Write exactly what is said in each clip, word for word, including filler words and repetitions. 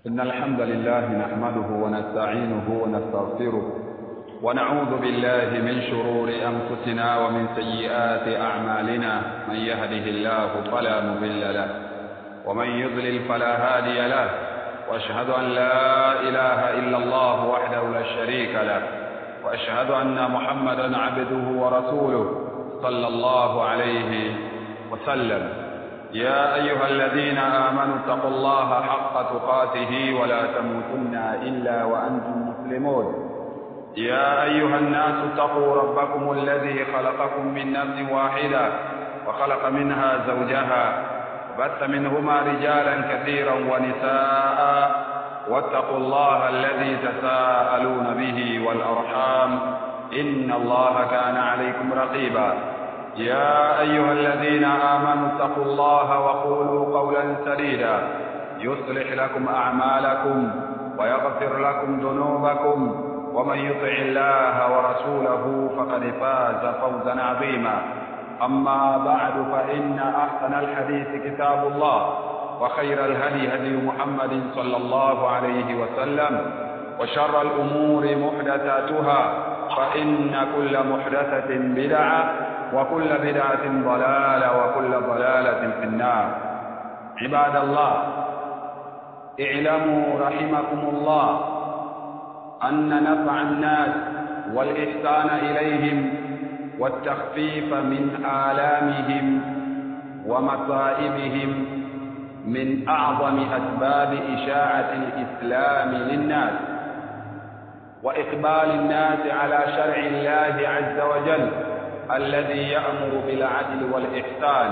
إن الحمد لله نحمده ونستعينه ونستغفره ونعوذ بالله من شرور أنفسنا ومن سيئات أعمالنا. من يهده الله فلا مضل له ومن يضلل فلا هادي له، وأشهد أن لا إله إلا الله وحده لا شريك له، وأشهد أن محمدا عبده ورسوله صلى الله عليه وسلم. يا أيها الذين آمنوا اتقوا الله حق تقاته ولا تموتن إلا وأنتم مسلمون. يا أيها الناس اتقوا ربكم الذي خلقكم من نفس واحدة وخلق منها زوجها وبث منهما رجالا كثيرا ونساء، واتقوا الله الذي تساءلون به والأرحام إن الله كان عليكم رقيبا. يا أيها الذين آمنوا اتقوا الله وقولوا قولا سديدا يصلح لكم أعمالكم ويغفر لكم ذنوبكم، ومن يطع الله ورسوله فقد فاز فوزا عظيما. أما بعد، فإن أحسن الحديث كتاب الله، وخير الهدي هدي محمد صلى الله عليه وسلم، وشر الأمور محدثاتها، فإن كل محدثة بدعة وكل بدعة ضلالة وكل ضلالة في النار. عباد الله، اعلموا رحمكم الله أن نفع الناس والإحسان إليهم والتخفيف من آلامهم ومصائبهم من أعظم أسباب إشاعة الإسلام للناس وإقبال الناس على شرع الله عز وجل الذي يأمر بالعدل والإحسان.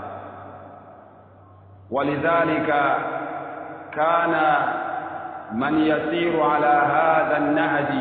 ولذلك كان من يسير على هذا النهج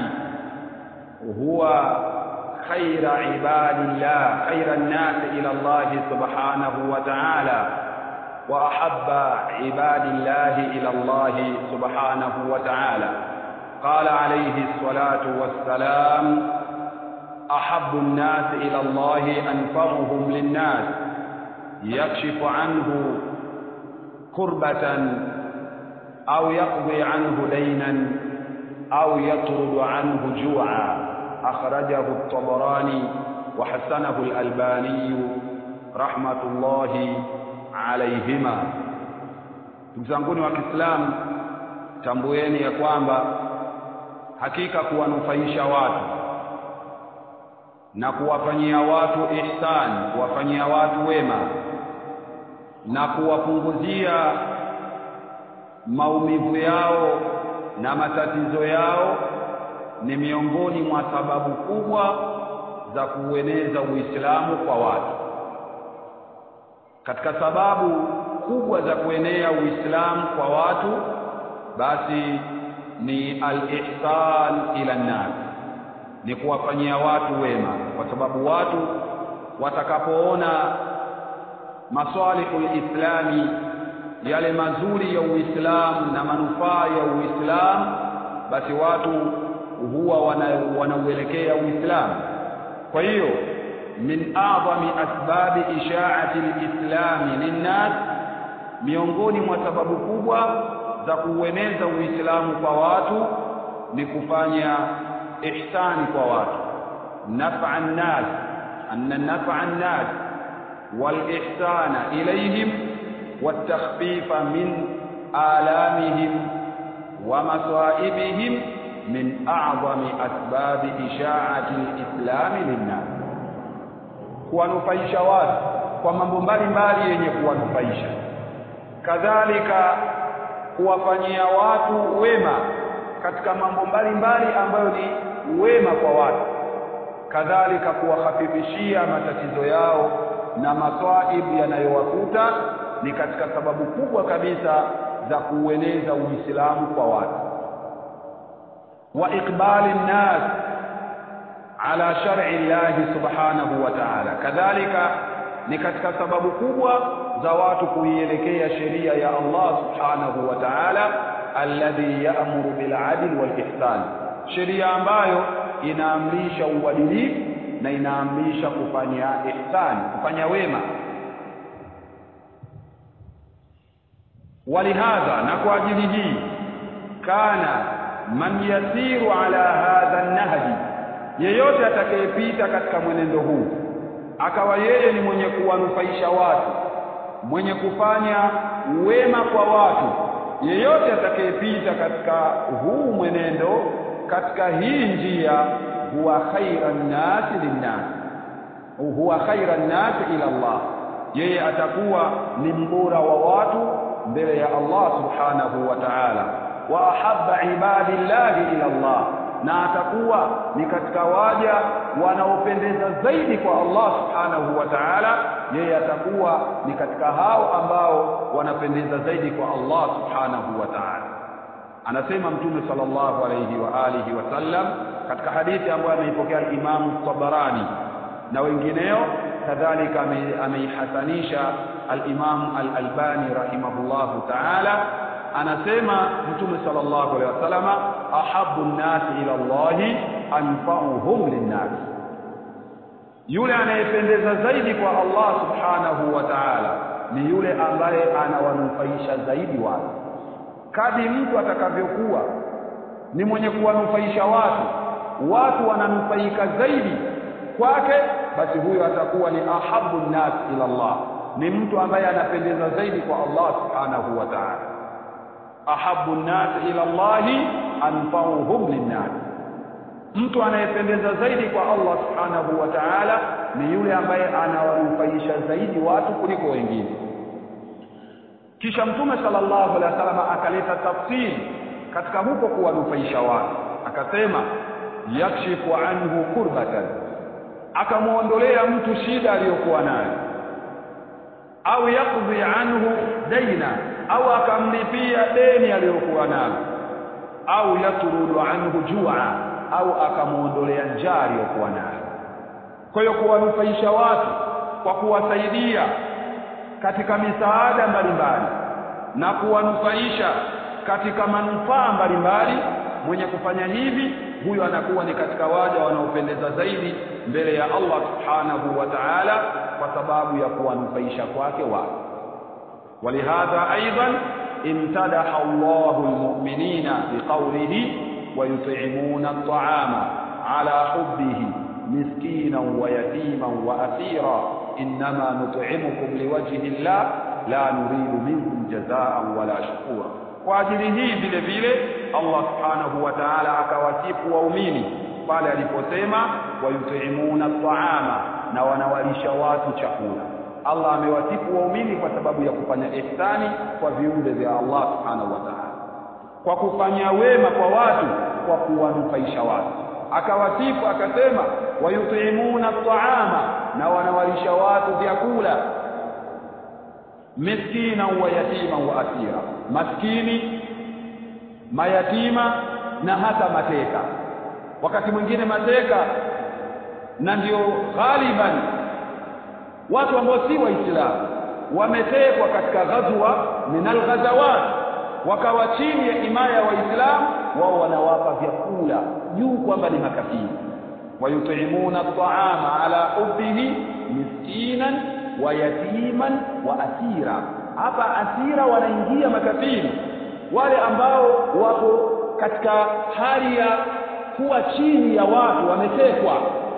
هو خير عباد الله، خير الناس إلى الله سبحانه وتعالى، وأحب عباد الله إلى الله سبحانه وتعالى. قال عليه الصلاة والسلام: أحب الناس إلى الله أنفعهم للناس، يكشف عنه كربة أو يقضي عنه دينا أو يطرد عنه جوعا. أخرجه الطبراني وحسنه الألباني رحمة الله عليهما. Tuzanguni wa Kiislamu, tambueni ya kwamba hakika kuwanufaisha watu na kuwafanyia watu ihsan, kuwafanyia watu wema na kuwapunguzia maumivu yao na matatizo yao ni miongoni mwa sababu kubwa za kueneza Uislamu kwa watu. Katika sababu kubwa za kuenea Uislamu kwa watu basi ni al-ihsan ila an-nas, ni kuwafanyia watu wema, kwa sababu watu watakapoona masalihul islami, yale mazuri ya Uislamu na manufaa ya Uislamu, basi watu huwa wanauelekea Uislamu. Kwa hiyo min a'zami asbabi isha'ati al-islami linnas, miongoni mwa sababu kubwa za kueneza Uislamu kwa watu ni kufanya ihsani kwa watu. Naf'an nas, anna naf'an nas wal ihsana ilayhim والتخفيف من آلامهم ومصائبهم من أعظم أسباب إشاعة الإسلام للناس. kuwanufaisha watu kwa mambo mbalimbali yenye kuwanufaisha, kadhalika kuwafanyia watu wema katika mambo mbalimbali ambayo ni wema kwa watu, kadhalika kuwahafifishia matatizo yao na maswaibu yanayowakuta ni katika sababu kubwa kabisa za kueneza Uislamu kwa watu. Wa iqbali nnas ala shar'i Allah subhanahu wa ta'ala, kadhalika ni katika sababu kubwa za watu kuielekea sheria ya Allah subhanahu wa ta'ala, alladhi ya'muru bil 'adli wal ihsan, sheria ambayo inaamrisha uadilifu na inaamrisha kufanya ihsan, kufanya wema. Walihadha, na kwa ajili hii kana man yasiru ala hadha an-nahji, yeyote atakayepita katika mwenendo huu akawa yeye ni mwenye kuwanufaisha watu, mwenye kufanya wema kwa watu, yeyote atakayepita katika huu mwenendo, katika hii njia, huwa khairan nasi linnas, huwa khairan nasi ila Allah, yeye atakuwa ni mbora wa watu mbele ya Allah subhanahu wa ta'ala, wa ahabba ibadillahi ila Allah, na atakuwa ni katika waja wanaopendeza zaidi kwa Allah subhanahu wa ta'ala, yeye atakuwa ni katika hao ambao wanapendeza zaidi kwa Allah subhanahu wa ta'ala. Anasema Mtume sallallahu alayhi wa alihi wasallam katika hadithi ambayo ameipokea al-Imam Tabarani na wengineo, kadhalika ameihasanisha al-Imam al-Albani rahimahullahu ta'ala, anasema Mtume sallallahu alayhi wasallam, ahabbu an-nasi ila Allah anfa'uhum lin-nas, yule anayependeza zaidi kwa Allah subhanahu wa ta'ala ni yule ambaye anawanufaisha zaidi watu. Kadri mtu atakavyokuwa ni mwenye kuwanufaisha watu, watu wananufaika zaidi kwake, basi huyo atakuwa ni ahabbu an-nas ila Allah, ni mtu ambaye anapendeza zaidi kwa Allah subhanahu wa ta'ala. Ahabbu an-nas ila Allah anfa'uhum lin-nas, mtu anayependeza zaidi kwa Allah subhanahu wa ta'ala ni yule ambaye anawanufaisha zaidi watu kuliko wengine. Kisha Mtume sallallahu alaihi wasallam akaleta tafsiri katika huko kuwanufaisha watu, akasema yakshifu anhu kurbatan, akamuondolea mtu shida aliyokuwa nayo, au yaqdi anhu daina, au akamlipia deni aliyokuwa nayo, au yatrudu anhu jua, au akamuondolea njaa aliyokuwa nayo. Kwa hiyo kuwanufaisha watu kwa kuwasaidia katika misaada mbalimbali na kuwanufaisha katika manufaa mbalimbali, mwenye kufanya hivi huyo anakuwa ni katika waja wanaopendeza zaidi mbele ya Allah subhanahu wa ta'ala, kwa sababu ya kuwanufaisha kwake watu. Walihadha aidan imtadaha Allahu almu'minina biqawlihi wa yut'imuna at'ama ala hubbihi miskinan wa yatiman wa asira innama nut'imukum liwajhi Allah la nuridu minkum jazaa'an wala shukura. Kwa ajili hii vile vile Allah subhanahu wa ta'ala akawasifu waumini pale aliposema wa yut'imuna at'ama, na wanawalisha watu chakula. Allah amewasifu waumini kwa sababu ya kufanya ihsani kwa viumbe vya Allah subhanahu wa ta'ala, kwa kufanya wema kwa watu, kwa kuwanufaisha watu. Akawasifu akasema wa yut'imuna at'ama, na wanawalisha watu vyakula, miskina wa yatima wa asira, maskini, mayatima na hata mateka. Wakati mwingine mateka, na ndio ghaliban watu ambao si waislamu wametekwa katika ghazwa minal ghazawat, wakawa chini ya himaya ya waislamu, wao wanawapa vyakula juu kwamba ni makafiri. Wayut'imuna at'ama ala hubbihi miskinan wa yatiman wa asira. Hapa asira wanaingia makafiri, wale ambao wako katika hali ya kuwa chini ya watu, wametekwa.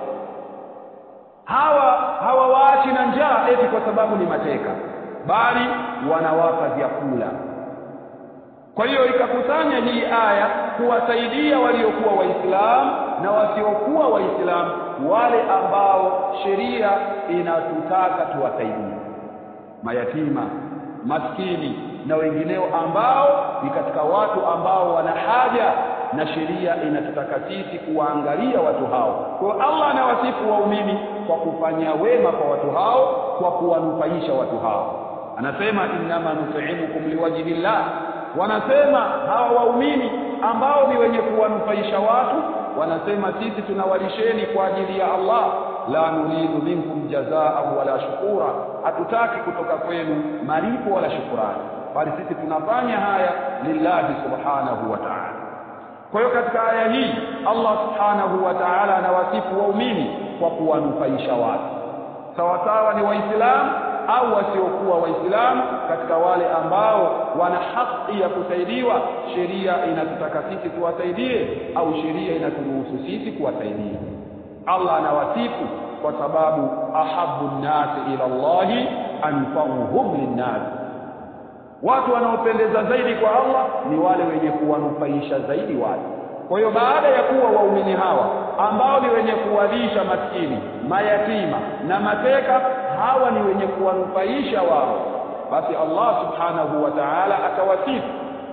Hawa hawawaachi na njaa eti kwa sababu ni mateka, bali wanawapa vyakula. Kwa hiyo ikakusanya hii aya kuwasaidia waliokuwa waislamu na wasiokuwa waislamu, wale ambao sheria inatutaka tuwasaidie, mayatima, maskini na wengineo ambao ni katika watu ambao wana haja, na sheria inatutaka sisi kuwaangalia watu hao. Kwa Allah anawasifu waumini kwa kufanya wema kwa watu hao, kwa kuwanufaisha watu hao. Anasema innama nut'imukum liwajhi Allah, wanasema hawa waumini ambao ni wenye kuwanufaisha watu, wanasema sisi tunawalisheni kwa ajili ya Allah, la nuridu minkum jazaa wala shukura, hatutaki kutoka kwenu malipo wala shukrani, bali sisi tunafanya haya lillahi subhanahu wa ta'ala. Kwa hiyo katika aya hii Allah subhanahu wa ta'ala anawasifu waumini kwa kuwanufaisha watu, sawa sawa ni waislamu au wasiokuwa waislamu katika wale ambao wana haki ya kusaidiwa, sheria inatutaka sisi tuwasaidie au sheria inaturuhusu sisi kuwasaidia. Allah anawasifu kwa sababu ahabbu an-nasi ila Allahi anfa'uhum lin-nas, watu wanaopendeza zaidi kwa Allah ni wale wenye kuwanufaisha zaidi watu. Kwa hiyo baada ya kuwa waumini hawa ambao ni wenye kuwalisha maskini, mayatima na mateka, hawa ni wenye kuwanufaisha wao, basi Allah subhanahu wa ta'ala atawasifu.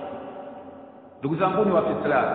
Ndugu zangu ni wa Kiislamu,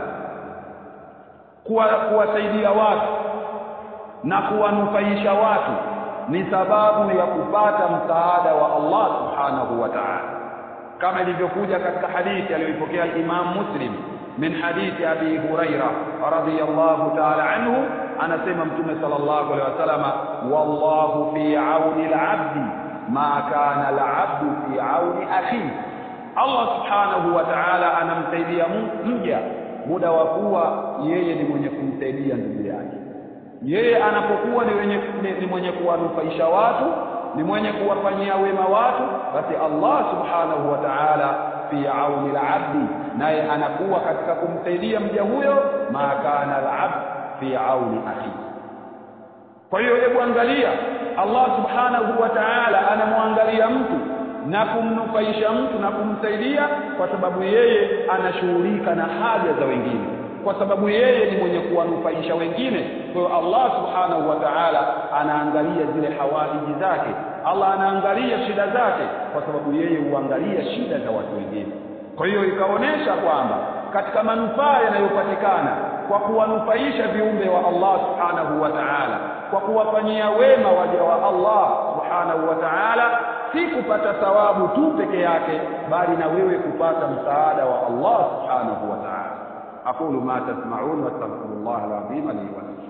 kuwa kuwasaidia watu na kuwanufaisha watu ni sababu ya kupata msaada wa Allah subhanahu wa ta'ala, kama ilivyokuja katika hadithi aliyopokea al-Imam Muslim min hadithi Abi Huraira radhiyallahu ta'ala anhu, anasema Mtume sallallahu alaihi wasallam, wallahu fi auni al-'abdi ma kana al-'abdu fi auni akhihi. Allah subhanahu wa ta'ala anamsaidia mja muda wa kuwa yeye ni mwenye kumsaidia ndugu yake. Yeye anapokuwa ni, wenye, ni, ni mwenye kuwanufaisha watu, ni mwenye kuwafanyia wema watu, basi Allah subhanahu wa ta'ala fi auni al-'abdi, naye anakuwa katika kumsaidia mja huyo, ma kana al-'abd fi auni akhihi. Kwa hiyo hebu angalia, Allah subhanahu wa ta'ala anamwangalia mtu na kumnufaisha mtu na kumsaidia kwa sababu yeye anashughulika na haja za wengine, kwa sababu yeye ni mwenye kuwanufaisha wengine. Kwa hiyo Allah subhanahu wa ta'ala anaangalia zile hawaiji zake, Allah anaangalia shida zake, kwa sababu yeye huangalia shida za watu wengine. Kwa hiyo ikaonesha kwamba katika manufaa yanayopatikana kwa kuwanufaisha viumbe wa Allah subhanahu wa ta'ala, kwa kuwafanyia wema waja wa Allah subhanahu wa ta'ala, si kupata thawabu tu peke yake, bali na wewe kupata msaada wa Allah subhanahu wa ta'ala. aqulu ma tasma'un wa astaghfirullah al-azim li wa lakum.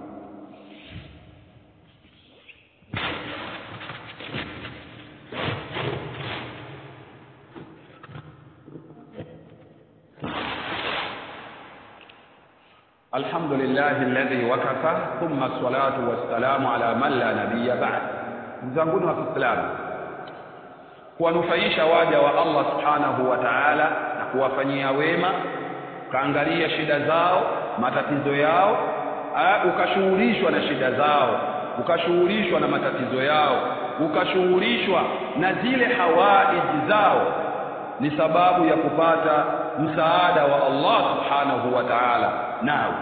Alhamdulillahi alladhi wakafa thumma salatu wassalamu ala man la nabiyya ba'd. Mzanguni wa Kiislamu, kuwanufaisha waja wa Allah subhanahu wa ta'ala na kuwafanyia wema, kaangalia shida zao, matatizo yao, ukashughulishwa na shida zao, ukashughulishwa na matatizo yao, ukashughulishwa na zile hawaiji zao, ni sababu ya kupata msaada wa Allah subhanahu wa ta'ala. Nao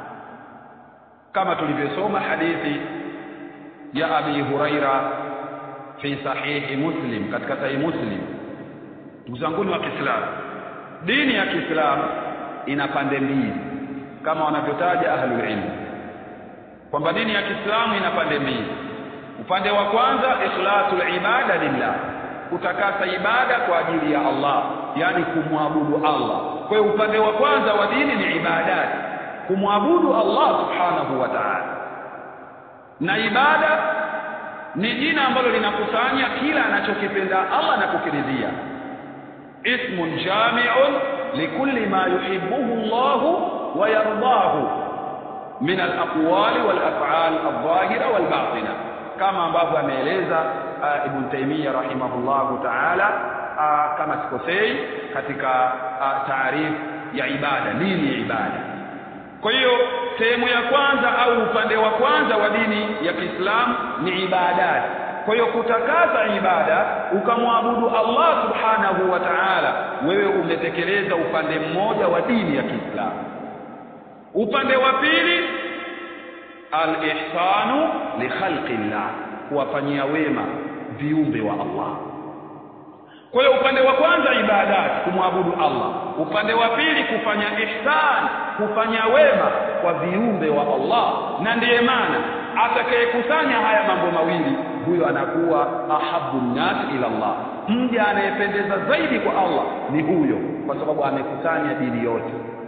kama tulivyosoma hadithi ya Abi Huraira fi sahihi Muslim, katika sahihi Muslim. Ndugu zangu wa Kiislamu, dini ya Kiislamu ina pande mbili kama wanavyotaja ahlul ilm, kwamba dini ya Kiislamu ina pande mbili. Upande wa kwanza, ikhlasul ibada lillah, kutakasa ibada kwa ajili ya Allah, yani kumwabudu Allah. Kwa hiyo upande wa kwanza wa dini ni ibada, kumwabudu Allah subhanahu wa ta'ala. Na ibada ni jina ambalo linakusanya kila anachokipenda Allah na kukiridhia, ismun jami'un likulli ma yuhibbuhu Allah wa yardahu min al-aqwali wal af'al adh-dhahira wal batina, kama ambavyo ameeleza uh, Ibn Taymiyyah rahimahullahu ta'ala, uh, kama sikosei, katika uh, taarif ya ibada, nini ibada. Kwa hiyo sehemu ya kwanza au upande wa kwanza wa dini ya Kiislamu ni ibada. Kwa hiyo kutakasa ibada, ukamwabudu Allah subhanahu wa ta'ala, wewe umetekeleza upande mmoja wa dini ya Kiislamu. Upande wa pili, al-ihsanu li khalqillah, kuwafanyia wema viumbe wa Allah. Kwa hiyo upande wa kwanza ibada, kumwabudu Allah. Upande wa pili kufanya ihsan, kufanya wema kwa viumbe wa Allah. Na ndiye maana atakayekusanya haya mambo mawili, huyo anakuwa ahabbu nas ila Allah. Mja anayependeza zaidi kwa Allah ni huyo, kwa sababu amekusanya dini yote.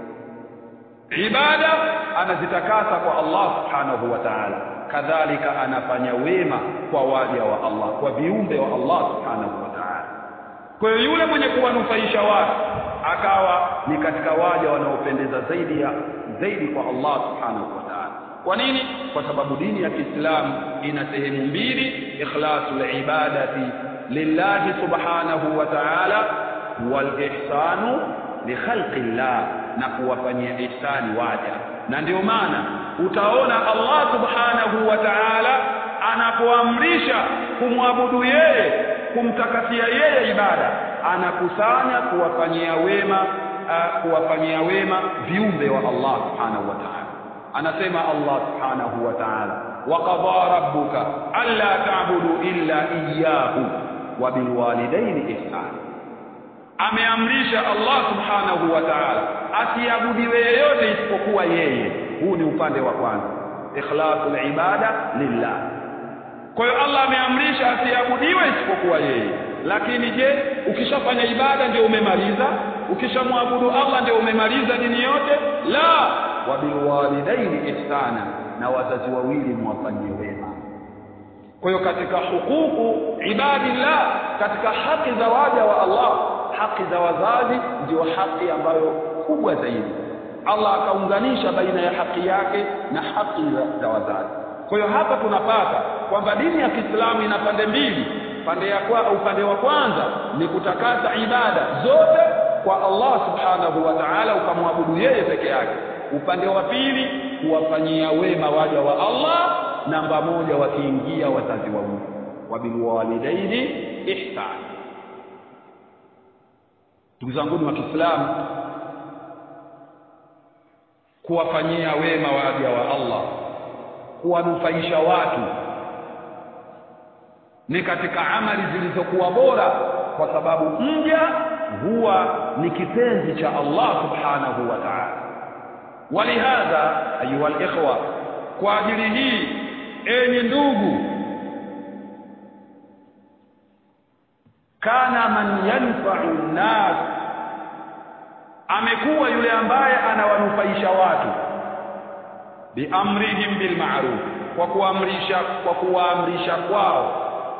Ibada anazitakasa kwa Allah subhanahu wa ta'ala, kadhalika anafanya wema kwa waja wa Allah, kwa viumbe wa Allah subhanahu wa ta'ala. Kwa hiyo yule mwenye kuwanufaisha watu akawa ni katika waja wanaopendeza zaidi ya zaidi kwa Allah subhanahu wa ta'ala. Kwa nini? Kwa sababu dini ya Kiislamu ina sehemu mbili, ikhlasul ibadati lillahi subhanahu wa ta'ala, wal ihsanu li khalqillah, na kuwafanyia ihsani waja. Na ndio maana utaona Allah subhanahu wa ta'ala anapoamrisha kumwabudu yeye, kumtakasia yeye ibada, anakusanya kuwafanyia wema uh, kuwafanyia wema viumbe wa Allah subhanahu wa ta'ala. Anasema Allah subhanahu wa ta'ala, wa qadha rabbuka alla ta'budu illa iyyahu wa bil walidayni ihsana. Ameamrisha Allah subhanahu wa ta'ala asiabudiwe yeyote isipokuwa yeye. Huu ni upande wa kwanza, ikhlasul ibada lillah. Kwa hiyo Allah ameamrisha asiabudiwe isipokuwa yeye. Lakini je, ukishafanya ibada ndio umemaliza? Ukishamwabudu Allah ndio umemaliza dini yote? La, wa bil walidaini ihsana, na wazazi wawili muwafanyie wema. Kwa hiyo katika hukuku ibadillah, katika haki za waja wa Allah, haki za wazazi ndio haki ambayo kubwa zaidi. Allah akaunganisha baina ya haki yake na haki za wazazi. Kwa hiyo hapa tunapata kwamba dini ya Kiislamu ina pande mbili. Pande ya kwa upande wa kwanza ni kutakasa ibada zote kwa Allah subhanahu wa ta'ala, ukamwabudu yeye peke yake. Upande wa pili kuwafanyia wema waja wa Allah, namba moja wakiingia wazazi wawili, wa bil walidaini ihsan. Ndugu zangu wa Kiislamu, kuwafanyia wema waja wa Allah, kuwanufaisha watu ni katika amali zilizokuwa bora, kwa sababu mja huwa ni kipenzi cha Allah subhanahu wa ta'ala. Walihadha ayuha alikhwa, kwa ajili hii enyi ndugu, kana man yanfa'u an-nas, amekuwa yule ambaye anawanufaisha watu, biamrihim bil ma'ruf, kwa kuamrisha kwa kuamrisha kwao,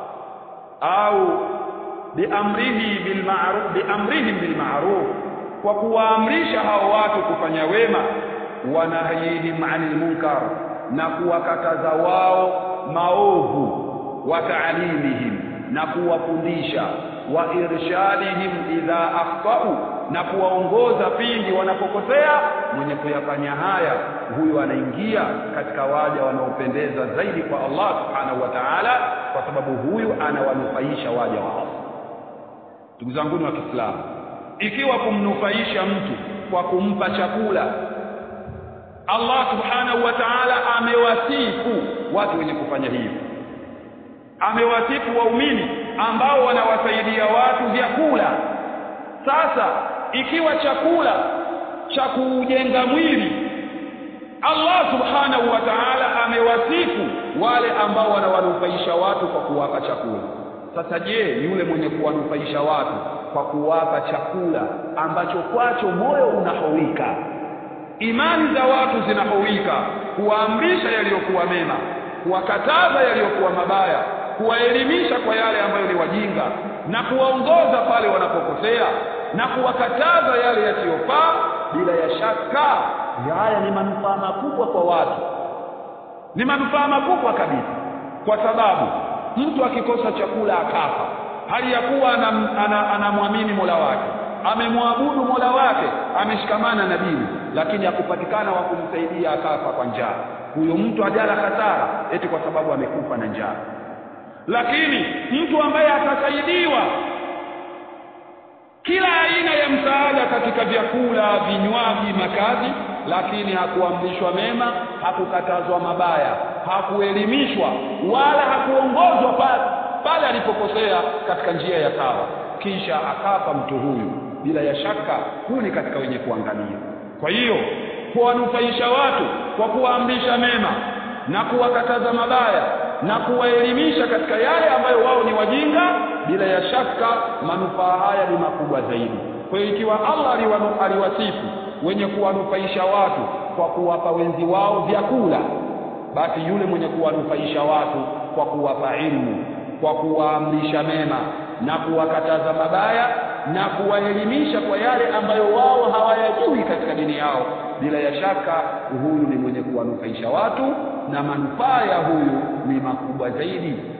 au biamrihi bil ma'ruf biamrihim bil ma'ruf, kwa kuwaamrisha hao watu kufanya wema, wa nahyihim 'anil munkar, na kuwakataza wao maovu, wa ta'limihim, na kuwafundisha, wa irshadihim idha akhtau, na kuwaongoza pindi wanapokosea. Mwenye kuyafanya haya, huyo anaingia katika waja wanaopendeza zaidi kwa Allah subhanahu wa ta'ala, kwa sababu huyu anawanufaisha waja wa Allah. Ndugu zangu wa Kiislamu, ikiwa kumnufaisha mtu kwa kumpa chakula, Allah subhanahu wa ta'ala amewasifu watu wenye kufanya hivyo. Amewasifu waumini ambao wanawasaidia watu vyakula. Sasa ikiwa chakula cha kujenga mwili, Allah subhanahu wa ta'ala amewasifu wale ambao wanawanufaisha watu kwa kuwapa chakula. Sasa je, yule mwenye kuwanufaisha watu kwa kuwapa chakula ambacho kwacho moyo unahowika, imani za watu zinahowika, kuwaamrisha yaliyokuwa mema, kuwakataza yaliyokuwa mabaya, kuwaelimisha kwa yale ambayo ni wajinga, na kuwaongoza pale wanapokosea, na kuwakataza yale yasiyofaa, bila ya shaka haya ni manufaa makubwa kwa watu, ni manufaa makubwa kabisa. Kwa sababu mtu akikosa chakula akafa, hali ya kuwa anamwamini ana, ana Mola wake, amemwabudu Mola wake, ameshikamana na dini, lakini hakupatikana wa kumsaidia, akafa kwa njaa, huyo mtu ajala hasara eti kwa sababu amekufa na njaa. Lakini mtu ambaye atasaidiwa kila aina ya msaada katika vyakula, vinywaji, makazi, lakini hakuamrishwa mema, hakukatazwa mabaya, hakuelimishwa wala hakuongozwa pale pale alipokosea katika njia ya sawa, kisha akafa mtu huyu, bila ya shaka huyu ni katika wenye kuangamia. Kwa hiyo kuwanufaisha watu kwa kuwaamrisha mema na kuwakataza mabaya na kuwaelimisha katika yale ambayo wao ni wajinga, bila ya shaka manufaa haya ni makubwa zaidi. Kwa hiyo ikiwa Allah aliwasifu wenye kuwanufaisha watu kwa kuwapa wenzi wao vyakula, basi yule mwenye kuwanufaisha watu kwa kuwapa ilmu, kwa kuwaamrisha mema na kuwakataza mabaya na kuwaelimisha kwa yale ambayo wao hawayajui katika dini yao, bila ya shaka huyu ni mwenye kuwanufaisha watu, na manufaa ya huyu ni makubwa zaidi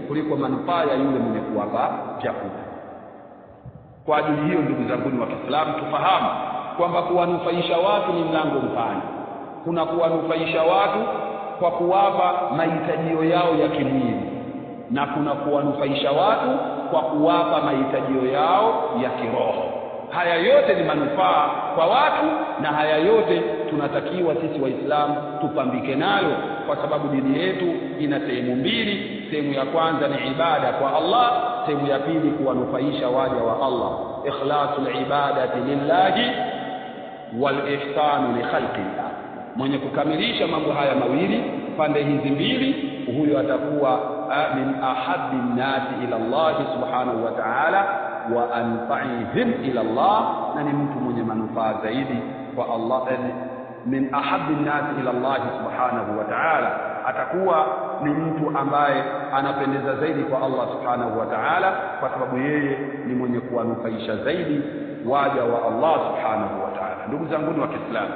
kuliko manufaa ya yule mwenye kuwapa vyakula. Kwa ajili hiyo, ndugu zangu wa Kiislamu, tufahamu kwamba kuwanufaisha watu ni mlango mpana. Kuna kuwanufaisha watu kwa kuwapa mahitaji yao ya kimwili, na kuna kuwanufaisha watu kwa kuwapa mahitaji yao ya kiroho. Haya yote ni manufaa kwa watu, na haya yote tunatakiwa sisi Waislamu tupambike nayo, kwa sababu dini yetu ina sehemu mbili. Sehemu ya kwanza ni ibada kwa Allah, sehemu ya pili kuwanufaisha waja wa Allah. Ikhlasul ibadati lillahi wal ihsanu li khalqillah. Mwenye kukamilisha mambo haya mawili, pande hizi mbili, huyo atakuwa min ahabbi nnasi ila Allah subhanahu wa ta'ala wa anfa'ihim ila Allah, na ni mtu mwenye manufaa zaidi kwa Allah. Min ahabbi nnasi ila Allah subhanahu wa ta'ala, atakuwa ni mtu ambaye anapendeza zaidi kwa Allah subhanahu wa ta'ala, kwa sababu yeye ni mwenye kuwanufaisha zaidi waja wa Allah subhanahu wa ta'ala. Ndugu zangu wa Kiislamu,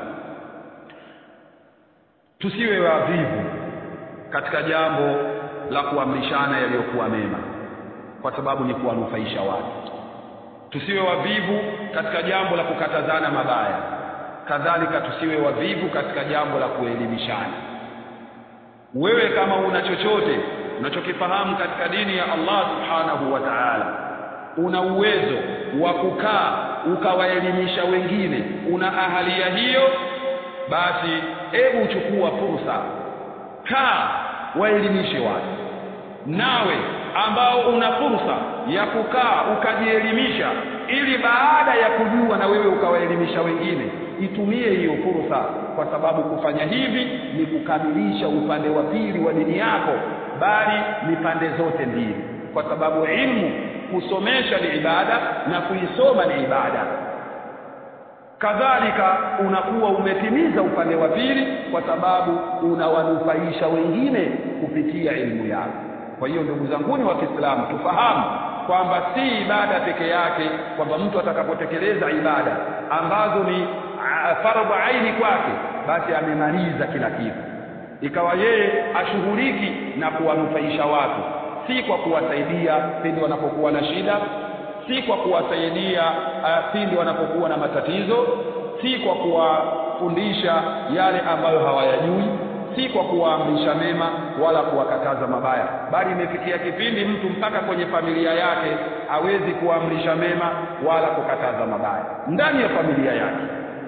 tusiwe wavivu katika jambo la kuamrishana yaliyokuwa mema, kwa sababu ni kuwanufaisha watu. Tusiwe wavivu katika jambo la kukatazana mabaya, kadhalika tusiwe wavivu katika jambo la kuelimishana. Wewe kama una chochote unachokifahamu katika dini ya Allah subhanahu wa ta'ala, una uwezo wa kukaa ukawaelimisha wengine, una ahalia hiyo, basi hebu chukua fursa, kaa waelimishe watu. Nawe ambao una fursa ya kukaa ukajielimisha, ili baada ya kujua na wewe ukawaelimisha wengine, itumie hiyo fursa, kwa sababu kufanya hivi ni kukamilisha upande wa pili wa dini yako, bali ni pande zote mbili, kwa sababu ilmu, kusomesha ni ibada na kuisoma ni ibada. Kadhalika unakuwa umetimiza upande wa pili, kwa sababu unawanufaisha wengine kupitia elimu yako. Kwa hiyo ndugu zangu wa Kiislamu, tufahamu kwamba si ibada peke yake, kwamba mtu atakapotekeleza ibada ambazo ni fardhu aini kwake, basi amemaliza kila kitu, ikawa yeye ashughuliki na kuwanufaisha watu, si kwa kuwasaidia pindi wanapokuwa na shida, si kwa kuwasaidia uh, pindi wanapokuwa na matatizo, si kwa kuwafundisha yale ambayo hawayajui, si kwa kuwaamrisha mema wala kuwakataza mabaya, bali imefikia kipindi mtu mpaka kwenye familia yake hawezi kuamrisha mema wala kukataza mabaya ndani ya familia yake.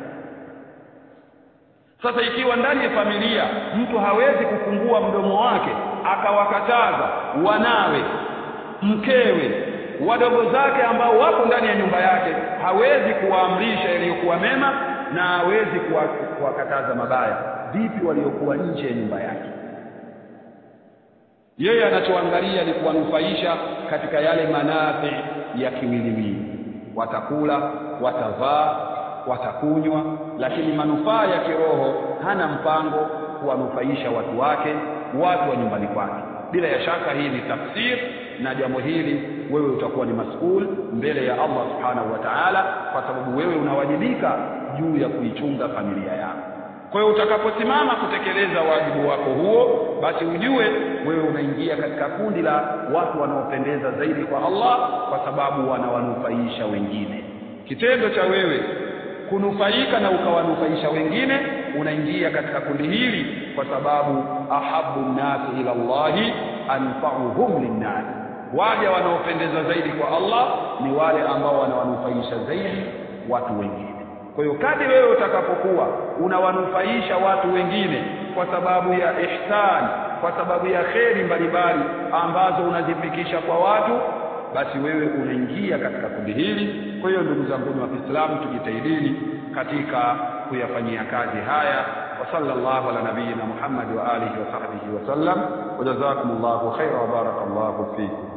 Sasa ikiwa ndani ya familia mtu hawezi kufungua mdomo wake akawakataza wanawe, mkewe, wadogo zake ambao wapo ndani ya nyumba yake, hawezi kuwaamrisha yaliyokuwa mema na hawezi kuwakataza mabaya, vipi waliokuwa nje ya nyumba yake? Yeye anachoangalia ni kuwanufaisha katika yale manafi ya kiwiliwili. Watakula, watavaa, watakunywa, lakini manufaa ya kiroho hana mpango kuwanufaisha watu wake, watu wa nyumbani kwake. Bila ya shaka hii ni tafsir, na jambo hili wewe utakuwa ni mas'ul mbele ya Allah subhanahu wa ta'ala, kwa sababu wewe unawajibika juu ya kuichunga familia yako. Kwa hiyo utakaposimama kutekeleza wajibu wako huo, basi ujue wewe unaingia katika kundi la watu wanaopendeza zaidi kwa Allah, kwa sababu wanawanufaisha wengine. Kitendo cha wewe kunufaika na ukawanufaisha wengine, unaingia katika kundi hili, kwa sababu ahabbu nnasi ila Allahi anfa'uhum linnas. Waja wanaopendeza zaidi kwa Allah ni wale ambao wanawanufaisha zaidi watu wengine. Kwa hiyo kadri wewe utakapokuwa unawanufaisha watu wengine kwa sababu ya ihsan, kwa sababu ya kheri mbalimbali ambazo unazifikisha kwa watu, basi wewe unaingia katika kundi hili. Kwa hiyo ndugu zangu wa Kiislamu, tujitahidini katika kuyafanyia kazi haya. Wa sallallahu ala nabiyyina Muhammad wa alihi wa sahbihi wa sallam, wa jazakumullahu khairan wa barakallahu fikum.